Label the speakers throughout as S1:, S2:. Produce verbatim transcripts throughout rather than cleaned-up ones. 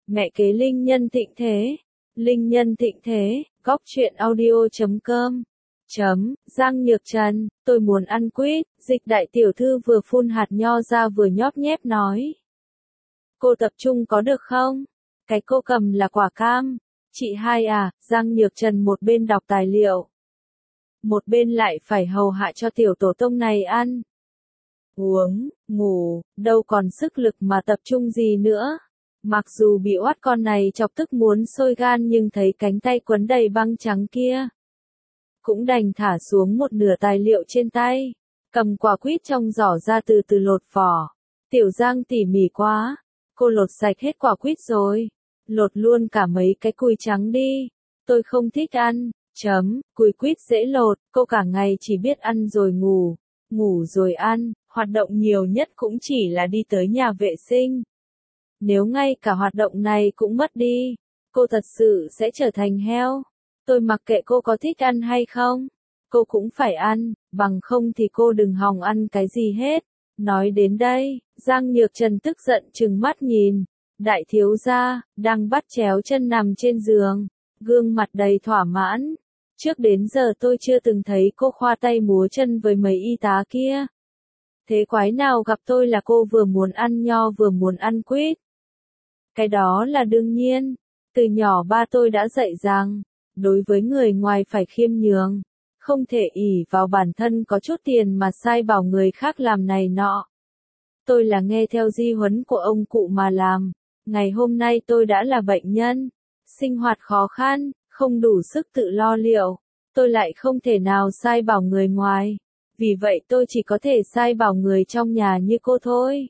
S1: Mẹ kế linh nhân thịnh thế. Linh nhân thịnh thế, góc truyện audio chấm com. Chấm, Giang Nhược Trần, tôi muốn ăn quýt, Dịch đại tiểu thư vừa phun hạt nho ra vừa nhóp nhép nói. Cô tập trung có được không? Cái cô cầm là quả cam. Chị hai à, Giang Nhược Trần một bên đọc tài liệu. Một bên lại phải hầu hạ cho tiểu tổ tông này ăn. Uống, ngủ, đâu còn sức lực mà tập trung gì nữa. Mặc dù bị oát con này chọc tức muốn sôi gan nhưng thấy cánh tay quấn đầy băng trắng kia. Cũng đành thả xuống một nửa tài liệu trên tay. Cầm quả quýt trong giỏ ra từ từ lột vỏ. Tiểu Giang tỉ mỉ quá. Cô lột sạch hết quả quýt rồi. Lột luôn cả mấy cái cùi trắng đi. Tôi không thích ăn. Chấm, cùi quýt dễ lột. Cô cả ngày chỉ biết ăn rồi ngủ. Ngủ rồi ăn. Hoạt động nhiều nhất cũng chỉ là đi tới nhà vệ sinh. Nếu ngay cả hoạt động này cũng mất đi, cô thật sự sẽ trở thành heo. Tôi mặc kệ cô có thích ăn hay không, cô cũng phải ăn, bằng không thì cô đừng hòng ăn cái gì hết. Nói đến đây, Giang Nhược Trần tức giận trừng mắt nhìn. Đại thiếu gia, đang bắt chéo chân nằm trên giường, gương mặt đầy thỏa mãn. Trước đến giờ tôi chưa từng thấy cô khoa tay múa chân với mấy y tá kia. Thế quái nào gặp tôi là cô vừa muốn ăn nho vừa muốn ăn quýt. Cái đó là đương nhiên. Từ nhỏ ba tôi đã dạy rằng, đối với người ngoài phải khiêm nhường. Không thể ỷ vào bản thân có chút tiền mà sai bảo người khác làm này nọ. Tôi là nghe theo di huấn của ông cụ mà làm. Ngày hôm nay tôi đã là bệnh nhân. Sinh hoạt khó khăn, không đủ sức tự lo liệu. Tôi lại không thể nào sai bảo người ngoài. Vì vậy tôi chỉ có thể sai bảo người trong nhà như cô thôi.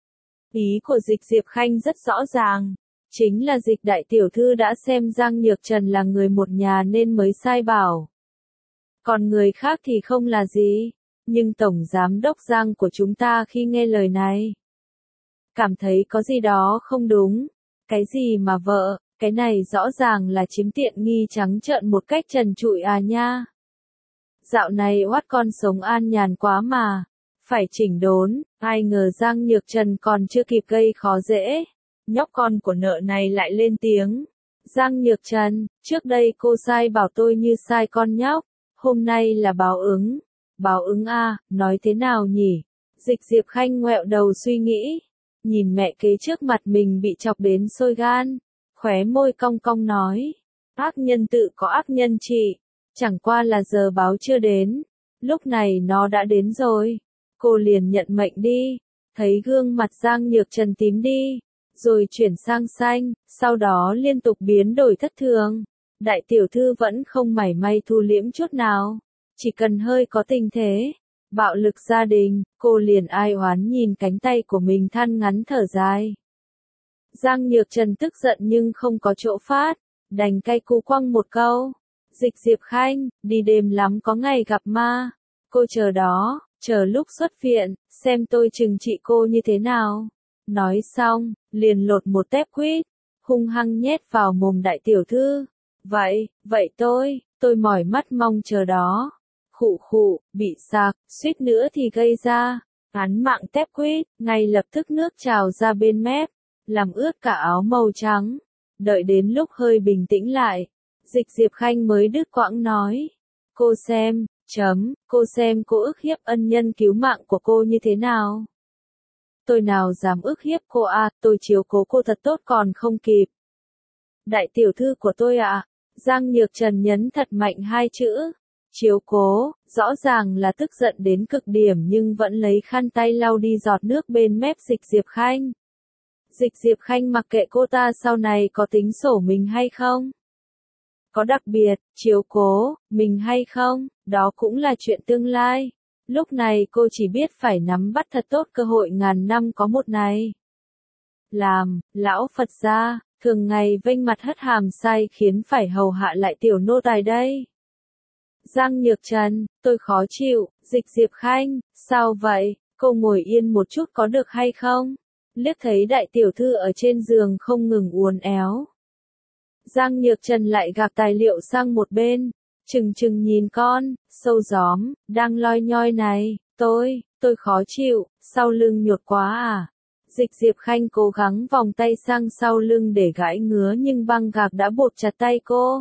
S1: Ý của Dịch Diệp Khanh rất rõ ràng. Chính là Dịch đại tiểu thư đã xem Giang Nhược Trần là người một nhà nên mới sai bảo. Còn người khác thì không là gì. Nhưng Tổng Giám đốc Giang của chúng ta khi nghe lời này, cảm thấy có gì đó không đúng. Cái gì mà vợ, cái này rõ ràng là chiếm tiện nghi trắng trợn một cách trần trụi à nha. Dạo này oát con sống an nhàn quá mà. Phải chỉnh đốn, ai ngờ Giang Nhược Trần còn chưa kịp gây khó dễ. Nhóc con của nợ này lại lên tiếng. Giang Nhược Trần, trước đây cô sai bảo tôi như sai con nhóc. Hôm nay là báo ứng. Báo ứng à, nói thế nào nhỉ? Dịch Diệp Khanh ngoẹo đầu suy nghĩ. Nhìn mẹ kế trước mặt mình bị chọc đến sôi gan. Khóe môi cong cong nói. Ác nhân tự có ác nhân trị. Chẳng qua là giờ báo chưa đến. Lúc này nó đã đến rồi. Cô liền nhận mệnh đi. Thấy gương mặt Giang Nhược Trần tím đi. Rồi chuyển sang xanh. Sau đó liên tục biến đổi thất thường. Đại tiểu thư vẫn không mảy may thu liễm chút nào. Chỉ cần hơi có tình thế. Bạo lực gia đình. Cô liền ai oán nhìn cánh tay của mình than ngắn thở dài. Giang Nhược Trần tức giận nhưng không có chỗ phát. Đành cay cú quăng một câu. Dịch Diệp Khanh, đi đêm lắm có ngày gặp ma. Cô chờ đó, chờ lúc xuất viện, xem tôi trừng trị cô như thế nào. Nói xong, liền lột một tép quýt, hung hăng nhét vào mồm đại tiểu thư. Vậy, vậy tôi, tôi mỏi mắt mong chờ đó. Khụ khụ, bị sạc, suýt nữa thì gây ra. Án mạng tép quýt, ngay lập tức nước trào ra bên mép, làm ướt cả áo màu trắng. Đợi đến lúc hơi bình tĩnh lại. Dịch Diệp Khanh mới đứt quãng nói. Cô xem, chấm, cô xem cô ức hiếp ân nhân cứu mạng của cô như thế nào. Tôi nào dám ức hiếp cô à, tôi chiếu cố cô thật tốt còn không kịp. Đại tiểu thư của tôi ạ, à, Giang Nhược Trần nhấn thật mạnh hai chữ. Chiếu cố, rõ ràng là tức giận đến cực điểm nhưng vẫn lấy khăn tay lau đi giọt nước bên mép Dịch Diệp Khanh. Dịch Diệp Khanh mặc kệ cô ta sau này có tính sổ mình hay không. Có đặc biệt, chiếu cố, mình hay không, đó cũng là chuyện tương lai. Lúc này cô chỉ biết phải nắm bắt thật tốt cơ hội ngàn năm có một này. Làm, lão Phật gia, thường ngày vênh mặt hất hàm sai khiến phải hầu hạ lại tiểu nô tài đây. Giang Nhược Trần, tôi khó chịu, Dịch Diệp Khanh, sao vậy, cô ngồi yên một chút có được hay không? Liếc thấy đại tiểu thư ở trên giường không ngừng uốn éo. Giang Nhược Trần lại gạt tài liệu sang một bên, chừng chừng nhìn con, sâu gióm, đang loi nhoi này, tôi, tôi khó chịu, sau lưng nhột quá à. Dịch Diệp Khanh cố gắng vòng tay sang sau lưng để gãi ngứa nhưng băng gạc đã buộc chặt tay cô.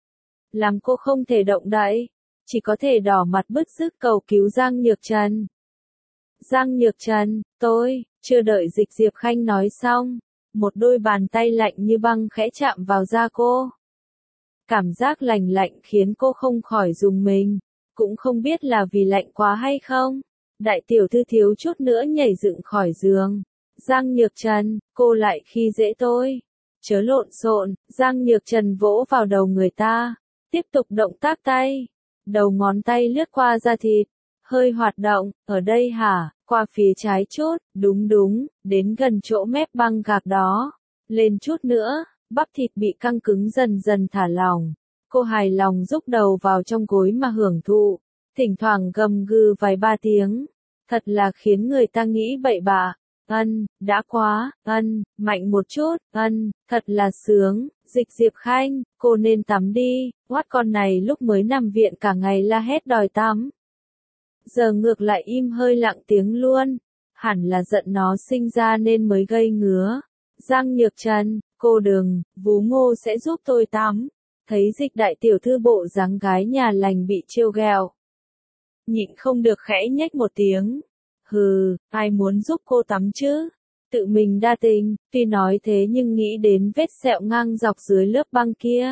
S1: Làm cô không thể động đậy, chỉ có thể đỏ mặt bứt rứt cầu cứu Giang Nhược Trần. Giang Nhược Trần, tôi, chưa đợi Dịch Diệp Khanh nói xong, một đôi bàn tay lạnh như băng khẽ chạm vào da cô. Cảm giác lạnh lạnh khiến cô không khỏi rùng mình, cũng không biết là vì lạnh quá hay không. Đại tiểu thư thiếu chút nữa nhảy dựng khỏi giường. Giang Nhược Trần, cô lại khi dễ tôi. Chớ lộn xộn, Giang Nhược Trần vỗ vào đầu người ta, tiếp tục động tác tay. Đầu ngón tay lướt qua da thịt, hơi hoạt động, ở đây hả, qua phía trái chút, đúng đúng, đến gần chỗ mép băng gạc đó. Lên chút nữa, bắp thịt bị căng cứng dần dần thả lỏng. Cô hài lòng rúc đầu vào trong gối mà hưởng thụ, thỉnh thoảng gầm gừ vài ba tiếng. Thật là khiến người ta nghĩ bậy bạ. Ân, đã quá, ân, mạnh một chút, ân, thật là sướng. Dịch Diệp Khanh, cô nên tắm đi, oát con này lúc mới nằm viện cả ngày la hét đòi tắm. Giờ ngược lại im hơi lặng tiếng luôn, hẳn là giận nó sinh ra nên mới gây ngứa. Giang Nhược Trần, cô đừng, vú Ngô sẽ giúp tôi tắm. Thấy Dịch đại tiểu thư bộ dáng gái nhà lành bị trêu ghẹo, nhịn không được khẽ nhếch một tiếng. Hừ, ai muốn giúp cô tắm chứ? Tự mình đa tình, tuy nói thế nhưng nghĩ đến vết sẹo ngang dọc dưới lớp băng kia.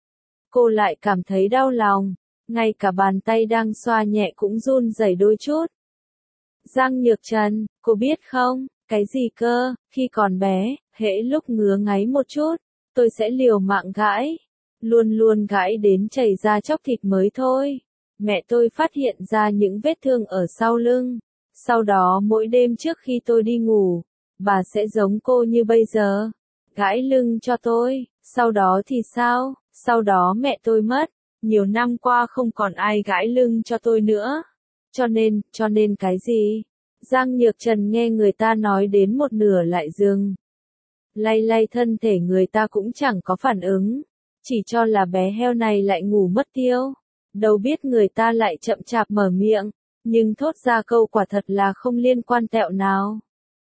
S1: Cô lại cảm thấy đau lòng, ngay cả bàn tay đang xoa nhẹ cũng run rẩy đôi chút. Giang Nhược Trần, cô biết không, cái gì cơ, khi còn bé, hễ lúc ngứa ngáy một chút, tôi sẽ liều mạng gãi. Luôn luôn gãi đến chảy ra chóc thịt mới thôi. Mẹ tôi phát hiện ra những vết thương ở sau lưng. Sau đó mỗi đêm trước khi tôi đi ngủ, bà sẽ giống cô như bây giờ, gãi lưng cho tôi. Sau đó thì sao? Sau đó mẹ tôi mất. Nhiều năm qua không còn ai gãi lưng cho tôi nữa. Cho nên, cho nên cái gì? Giang Nhược Trần nghe người ta nói đến một nửa lại dừng. Lay lay thân thể người ta cũng chẳng có phản ứng. Chỉ cho là bé heo này lại ngủ mất tiêu. Đâu biết người ta lại chậm chạp mở miệng, nhưng thốt ra câu quả thật là không liên quan tẹo nào.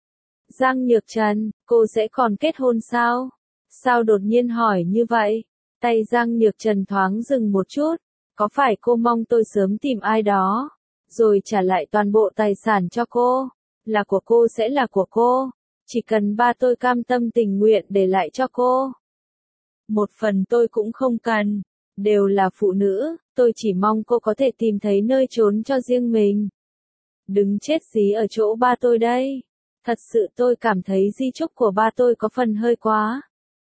S1: Giang Nhược Trần, cô sẽ còn kết hôn sao? Sao đột nhiên hỏi như vậy? Tay Giang Nhược Trần thoáng dừng một chút. Có phải cô mong tôi sớm tìm ai đó, rồi trả lại toàn bộ tài sản cho cô? Là của cô sẽ là của cô. Chỉ cần ba tôi cam tâm tình nguyện để lại cho cô. Một phần tôi cũng không cần. Đều là phụ nữ, tôi chỉ mong cô có thể tìm thấy nơi trốn cho riêng mình. Đừng chết dí ở chỗ ba tôi đây. Thật sự tôi cảm thấy di chúc của ba tôi có phần hơi quá.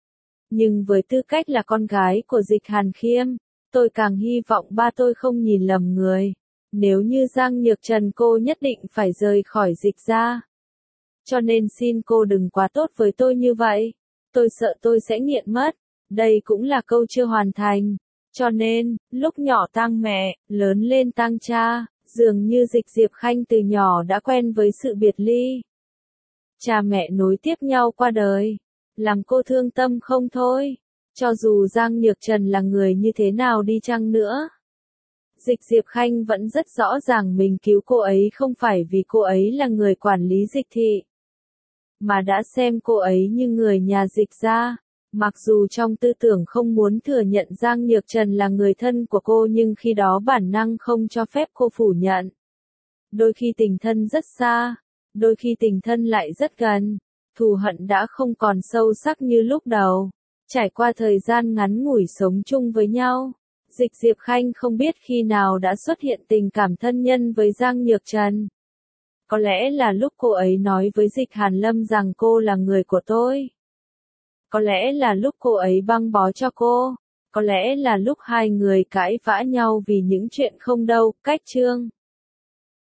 S1: Nhưng với tư cách là con gái của Dịch Hàn Khiêm, tôi càng hy vọng ba tôi không nhìn lầm người. Nếu như Giang Nhược Trần cô nhất định phải rời khỏi Dịch ra. Cho nên xin cô đừng quá tốt với tôi như vậy. Tôi sợ tôi sẽ nghiện mất. Đây cũng là câu chưa hoàn thành. Cho nên, lúc nhỏ tang mẹ, lớn lên tang cha, dường như Dịch Diệp Khanh từ nhỏ đã quen với sự biệt ly. Cha mẹ nối tiếp nhau qua đời, làm cô thương tâm không thôi, cho dù Giang Nhược Trần là người như thế nào đi chăng nữa. Dịch Diệp Khanh vẫn rất rõ ràng mình cứu cô ấy không phải vì cô ấy là người quản lý Dịch thị, mà đã xem cô ấy như người nhà Dịch gia. Mặc dù trong tư tưởng không muốn thừa nhận Giang Nhược Trần là người thân của cô nhưng khi đó bản năng không cho phép cô phủ nhận. Đôi khi tình thân rất xa, đôi khi tình thân lại rất gần, thù hận đã không còn sâu sắc như lúc đầu. Trải qua thời gian ngắn ngủi sống chung với nhau, Dịch Diệp Khanh không biết khi nào đã xuất hiện tình cảm thân nhân với Giang Nhược Trần. Có lẽ là lúc cô ấy nói với Dịch Hàn Lâm rằng cô là người của tôi. Có lẽ là lúc cô ấy băng bó cho cô. Có lẽ là lúc hai người cãi vã nhau vì những chuyện không đâu, cách chương.